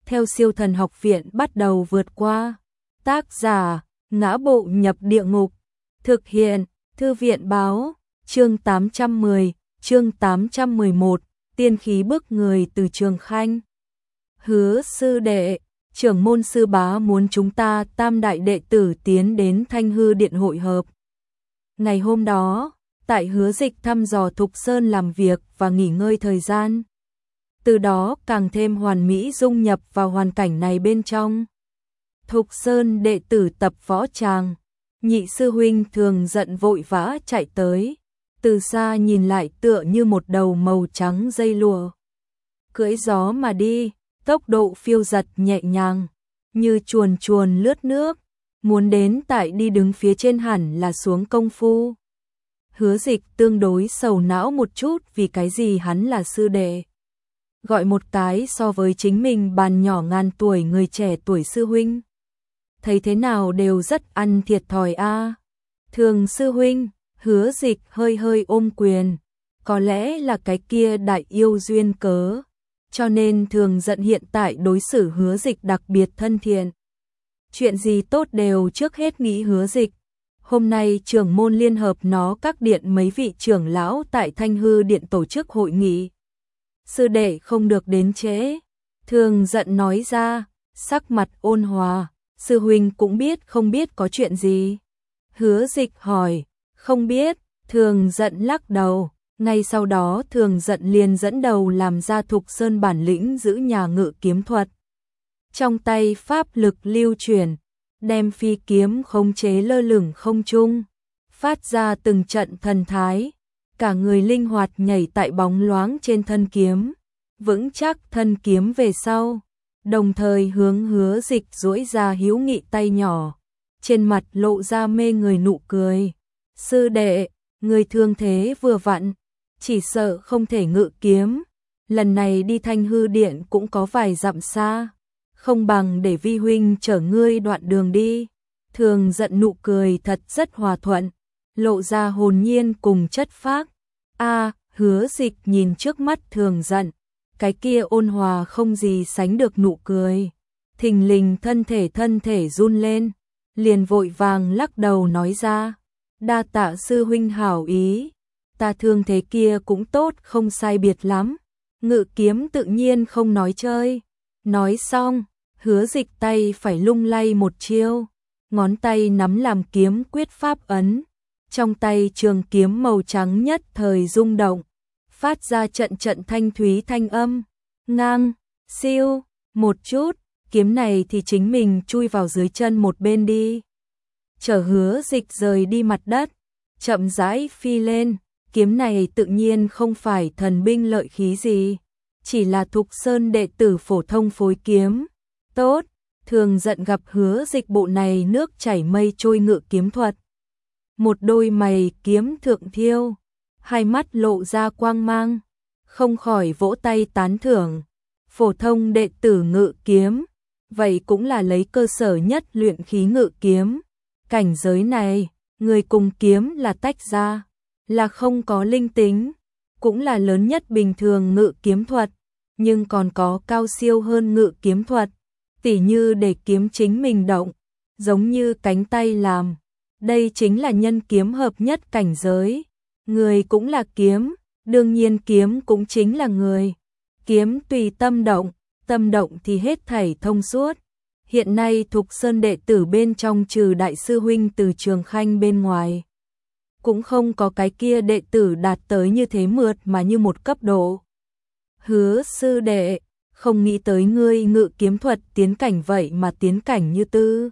theo Siêu Thần Học Viện bắt đầu vượt qua. Tác giả: Ngã Bộ Nhập Địa Ngục. Thực hiện: Thư viện báo. Chương 810, chương 811, tiên khí bức người từ Trường Khanh. Hứa sư đệ, trưởng môn sư bá muốn chúng ta tam đại đệ tử tiến đến Thanh Hư Điện hội hợp. Ngày hôm đó, tại Hứa Dịch thăm dò Thục Sơn làm việc và nghỉ ngơi thời gian. Từ đó càng thêm hoàn mỹ dung nhập vào hoàn cảnh này bên trong. Thục Sơn đệ tử tập võ tràng, nhị sư huynh Thường giận vội vã chạy tới, từ xa nhìn lại tựa như một đầu màu trắng dây lụa. Cưỡi gió mà đi, tốc độ phiêu giật nhẹ nhàng, như chuồn chuồn lướt nước, muốn đến tại đi đứng phía trên hẳn là xuống công phu. Hứa Dịch tương đối sầu não một chút vì cái gì hắn là sư đệ. Gọi một cái so với chính mình bàn nhỏ ngàn tuổi người trẻ tuổi sư huynh. Thấy thế nào đều rất ăn thiệt thòi a. Thường sư huynh, Hứa Dịch hơi hơi ôm quyền. Có lẽ là cái kia đại yêu duyên cớ. Cho nên Thường giận hiện tại đối xử Hứa Dịch đặc biệt thân thiện. Chuyện gì tốt đều trước hết nghĩ Hứa Dịch. Hôm nay trưởng môn liên hợp nó các điện mấy vị trưởng lão tại Thanh Hư Điện tổ chức hội nghị. Sư đệ không được đến trễ. Thường giận nói ra, sắc mặt ôn hòa. Sư huynh cũng biết không biết có chuyện gì. Hứa Dịch hỏi, không biết. Thường giận lắc đầu. Ngay sau đó Thường giận liền dẫn đầu làm ra Thục Sơn bản lĩnh giữ nhà ngự kiếm thuật. Trong tay pháp lực lưu chuyển, đem phi kiếm khống chế lơ lửng không trung, phát ra từng trận thần thái, cả người linh hoạt nhảy tại bóng loáng trên thân kiếm, vững chắc thân kiếm về sau, đồng thời hướng Hứa Dịch duỗi ra hữu nghị tay nhỏ, trên mặt lộ ra mê người nụ cười. Sư đệ, người thương thế vừa vặn, chỉ sợ không thể ngự kiếm, lần này đi Thanh Hư Điện cũng có vài dặm xa, không bằng để vi huynh chở ngươi đoạn đường đi. Thường giận nụ cười thật rất hòa thuận, lộ ra hồn nhiên cùng chất phác. Hứa Dịch nhìn trước mắt Thường giận, cái kia ôn hòa không gì sánh được nụ cười, thình lình thân thể run lên, liền vội vàng lắc đầu nói ra, đa tạ sư huynh hảo ý, ta thương thế kia cũng tốt không sai biệt lắm, ngự kiếm tự nhiên không nói chơi. Nói xong, Hứa Dịch tay phải lung lay một chiêu, ngón tay nắm làm kiếm quyết pháp ấn, trong tay trường kiếm màu trắng nhất thời rung động, phát ra trận trận thanh thúy thanh âm, ngang, siêu, một chút, kiếm này thì chính mình chui vào dưới chân một bên đi. Chở Hứa Dịch rời đi mặt đất, chậm rãi phi lên, kiếm này tự nhiên không phải thần binh lợi khí gì, chỉ là Thục Sơn đệ tử phổ thông phối kiếm. Tốt, Thường giận gặp Hứa Dịch bộ này nước chảy mây trôi ngự kiếm thuật. Một đôi mày kiếm thượng thiêu, hai mắt lộ ra quang mang, không khỏi vỗ tay tán thưởng. Phổ thông đệ tử ngự kiếm, vậy cũng là lấy cơ sở nhất luyện khí ngự kiếm. Cảnh giới này, người cùng kiếm là tách ra, là không có linh tính, cũng là lớn nhất bình thường ngự kiếm thuật, nhưng còn có cao siêu hơn ngự kiếm thuật, tỉ như để kiếm chính mình động, giống như cánh tay làm. Đây chính là nhân kiếm hợp nhất cảnh giới. Người cũng là kiếm, đương nhiên kiếm cũng chính là người. Kiếm tùy tâm động thì hết thảy thông suốt. Hiện nay Thục Sơn đệ tử bên trong trừ đại sư huynh từ Trường Khanh bên ngoài, cũng không có cái kia đệ tử đạt tới như thế mượt mà như một cấp độ. Hứa sư đệ, không nghĩ tới ngươi ngự kiếm thuật tiến cảnh vậy mà tiến cảnh như tư.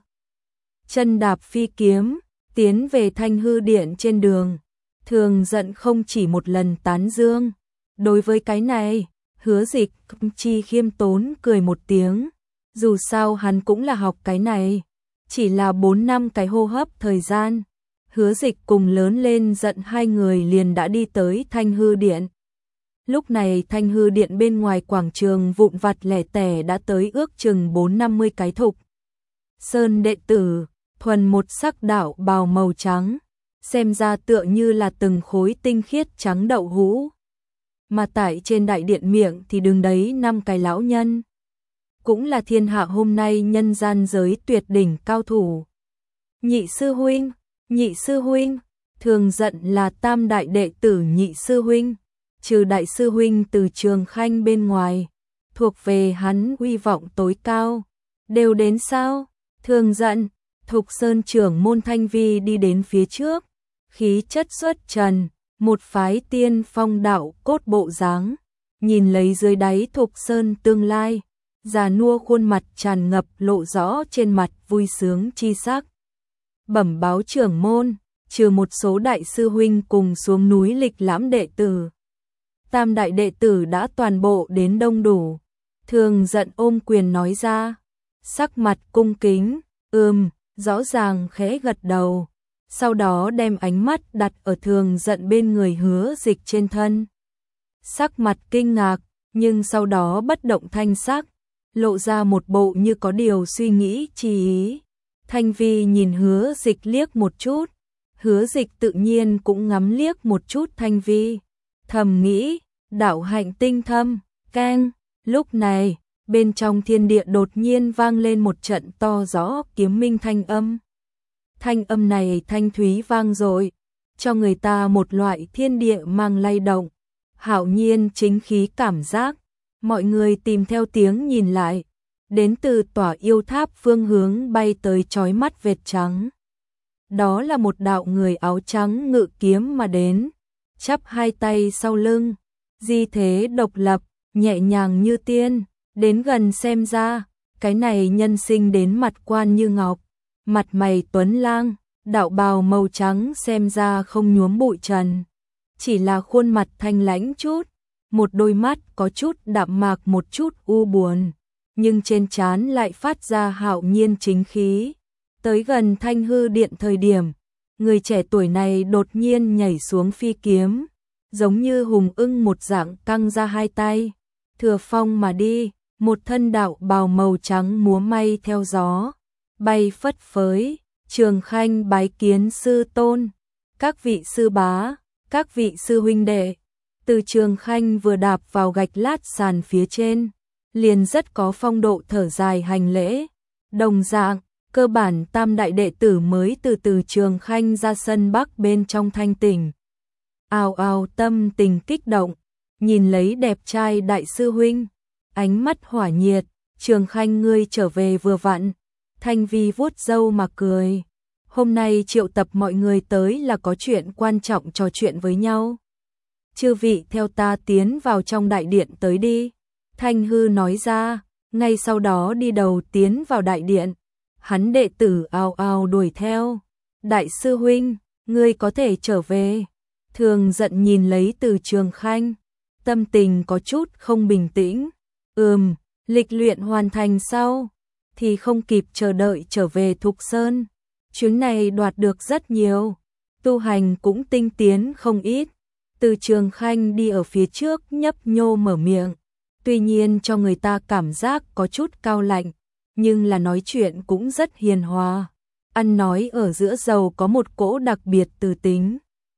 Chân đạp phi kiếm, tiến về Thanh Hư Điện trên đường, Thường giận không chỉ một lần tán dương. Đối với cái này, Hứa Dịch chi khiêm tốn cười một tiếng, dù sao hắn cũng là học cái này, chỉ là 4 năm cái hô hấp thời gian. Hứa Dịch cùng lớn lên giận hai người liền đã đi tới Thanh Hư Điện. Lúc này Thanh Hư Điện bên ngoài quảng trường vụn vặt lẻ tẻ đã tới ước chừng 4-50 cái Thục Sơn đệ tử, thuần một sắc đạo bào màu trắng, xem ra tựa như là từng khối tinh khiết trắng đậu hũ. Mà tại trên đại điện miệng thì đứng đấy 5 cái lão nhân. cũng là thiên hạ hôm nay nhân gian giới tuyệt đỉnh cao thủ. Nhị sư huynh, Thường Giận là tam đại đệ tử Nhị sư huynh, trừ đại sư huynh Từ Trường Khanh bên ngoài, thuộc về hắn uy vọng tối cao. Đều đến sao? Thường Giận, Thục Sơn trưởng môn Thanh Vi đi đến phía trước, khí chất xuất trần, một phái tiên phong đạo cốt bộ dáng, nhìn lấy dưới đáy Thục Sơn tương lai, già nua khuôn mặt tràn ngập lộ rõ trên mặt vui sướng chi sắc. Bẩm báo trưởng môn, trừ một số đại sư huynh cùng xuống núi lịch lãm đệ tử, tam đại đệ tử đã toàn bộ đến đông đủ. Thường Giận ôm quyền nói ra, sắc mặt cung kính, rõ ràng khẽ gật đầu, sau đó đem ánh mắt đặt ở Thường Giận bên người Hứa Dịch trên thân. Sắc mặt kinh ngạc, nhưng sau đó bất động thanh sắc, lộ ra một bộ như có điều suy nghĩ chi ý. Thanh Vi nhìn Hứa Dịch liếc một chút, Hứa Dịch tự nhiên cũng ngắm liếc một chút Thanh Vi, thầm nghĩ, đạo hạnh tinh thâm, keng. Lúc này, bên trong thiên địa đột nhiên vang lên một trận to rõ kiếm minh thanh âm. Thanh âm này thanh thúy vang dội, cho người ta một loại thiên địa mang lay động, hạo nhiên chính khí cảm giác. Mọi người tìm theo tiếng nhìn lại, đến từ tòa yêu tháp phương hướng bay tới chói mắt vệt trắng. Đó là một đạo người áo trắng ngự kiếm mà đến, chắp hai tay sau lưng, di thế độc lập, nhẹ nhàng như tiên. Đến gần xem ra, cái này nhân sinh đến mặt quan như ngọc, mặt mày tuấn lang, đạo bào màu trắng xem ra không nhuốm bụi trần, chỉ là khuôn mặt thanh lãnh chút, một đôi mắt có chút đạm mạc một chút u buồn, nhưng trên trán lại phát ra hạo nhiên chính khí. Tới gần Thanh Hư Điện thời điểm, người trẻ tuổi này đột nhiên nhảy xuống phi kiếm, giống như hùng ưng một dạng căng ra hai tay, thừa phong mà đi, một thân đạo bào màu trắng múa may theo gió, bay phất phới. Trường Khanh bái kiến sư tôn, các vị sư bá, các vị sư huynh đệ. Từ Trường Khanh vừa đạp vào gạch lát sàn phía trên, liền rất có phong độ thở dài hành lễ. Đồng dạng, cơ bản tam đại đệ tử mới từ Trường Khanh ra sân bắc bên trong thanh tỉnh. Ào ào tâm tình kích động, nhìn lấy đẹp trai đại sư huynh, ánh mắt hỏa nhiệt. Trường Khanh ngươi trở về vừa vặn. Thanh Vi vuốt râu mà cười. Hôm nay triệu tập mọi người tới là có chuyện quan trọng trò chuyện với nhau. Chư vị theo ta tiến vào trong đại điện tới đi. Thanh Hư nói ra, ngay sau đó đi đầu tiến vào đại điện. Hắn đệ tử ào ào đuổi theo. Đại sư huynh, ngươi có thể trở về. Thường Giận nhìn lấy Từ Trường Khanh, tâm tình có chút không bình tĩnh. Lịch luyện hoàn thành sau thì không kịp chờ đợi trở về Thục Sơn. Chuyến này đoạt được rất nhiều, tu hành cũng tinh tiến không ít. Từ Trường Khanh đi ở phía trước nhấp nhô mở miệng, tuy nhiên cho người ta cảm giác có chút cao lạnh, nhưng là nói chuyện cũng rất hiền hòa. Ăn nói ở giữa dầu có một cỗ đặc biệt từ tính.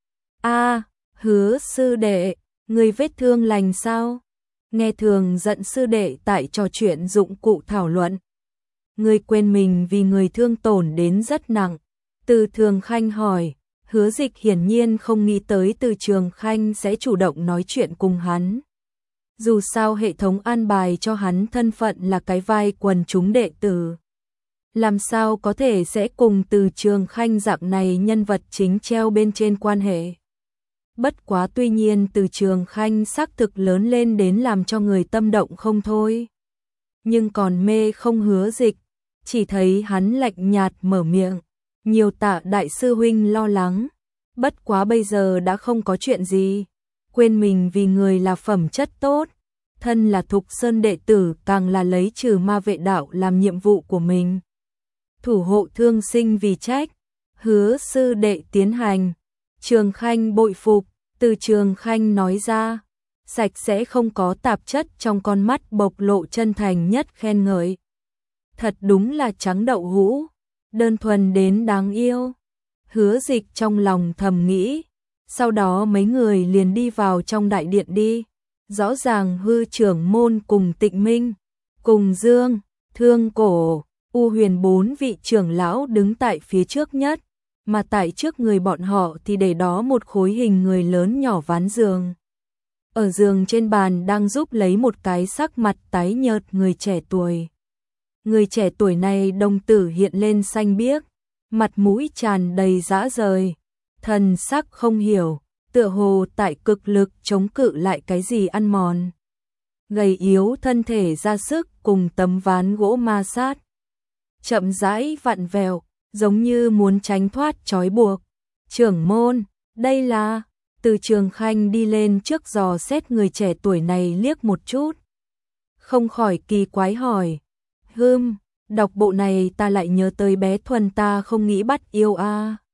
Hứa sư đệ, người vết thương lành sao? Nghe Thường Giận sư đệ tại trò chuyện dụng cụ thảo luận. Người quên mình vì người thương tổn đến rất nặng. Từ Trường Khanh hỏi, Hứa Dịch hiển nhiên không nghĩ tới Từ Trường Khanh sẽ chủ động nói chuyện cùng hắn. Dù sao hệ thống an bài cho hắn thân phận là cái vai quần chúng đệ tử. Làm sao có thể sẽ cùng Từ Trường Khanh dạng này nhân vật chính treo bên trên quan hệ. Bất quá tuy nhiên Từ Trường Khanh xác thực lớn lên đến làm cho người tâm động không thôi. Nhưng còn mê không Hứa Dịch, chỉ thấy hắn lạnh nhạt mở miệng. Nhiều tạ đại sư huynh lo lắng, bất quá bây giờ đã không có chuyện gì. Quên mình vì người là phẩm chất tốt, thân là Thục Sơn đệ tử càng là lấy trừ ma vệ đạo làm nhiệm vụ của mình. Thủ hộ thương sinh vì trách, Hứa sư đệ tiến hành. Trường Khanh bội phục, Từ Trường Khanh nói ra, sạch sẽ không có tạp chất trong con mắt bộc lộ chân thành nhất khen ngợi. Thật đúng là trắng đậu hũ, đơn thuần đến đáng yêu. Hứa Dịch trong lòng thầm nghĩ. Sau đó mấy người liền đi vào trong đại điện đi. Rõ ràng Hư trưởng môn cùng Tịnh Minh cùng Dương, Thương Cổ, U Huyền 4 vị trưởng lão đứng tại phía trước nhất, mà tại trước người bọn họ thì để đó một khối hình người lớn nhỏ ván giường. Ở giường trên bàn đang giúp lấy một cái sắc mặt tái nhợt người trẻ tuổi. Người trẻ tuổi này đồng tử hiện lên xanh biếc, mặt mũi tràn đầy dã rời, thần sắc không hiểu, tựa hồ tại cực lực chống cự lại cái gì ăn mòn. Gầy yếu thân thể ra sức cùng tấm ván gỗ ma sát. Chậm rãi vặn vẹo, giống như muốn tránh thoát trói buộc. Trưởng môn, đây là... Từ Trường Khanh đi lên trước dò xét người trẻ tuổi này liếc một chút. Không khỏi kỳ quái hỏi. Đọc bộ này ta lại nhớ tới bé Thuần ta không nghĩ bắt yêu a.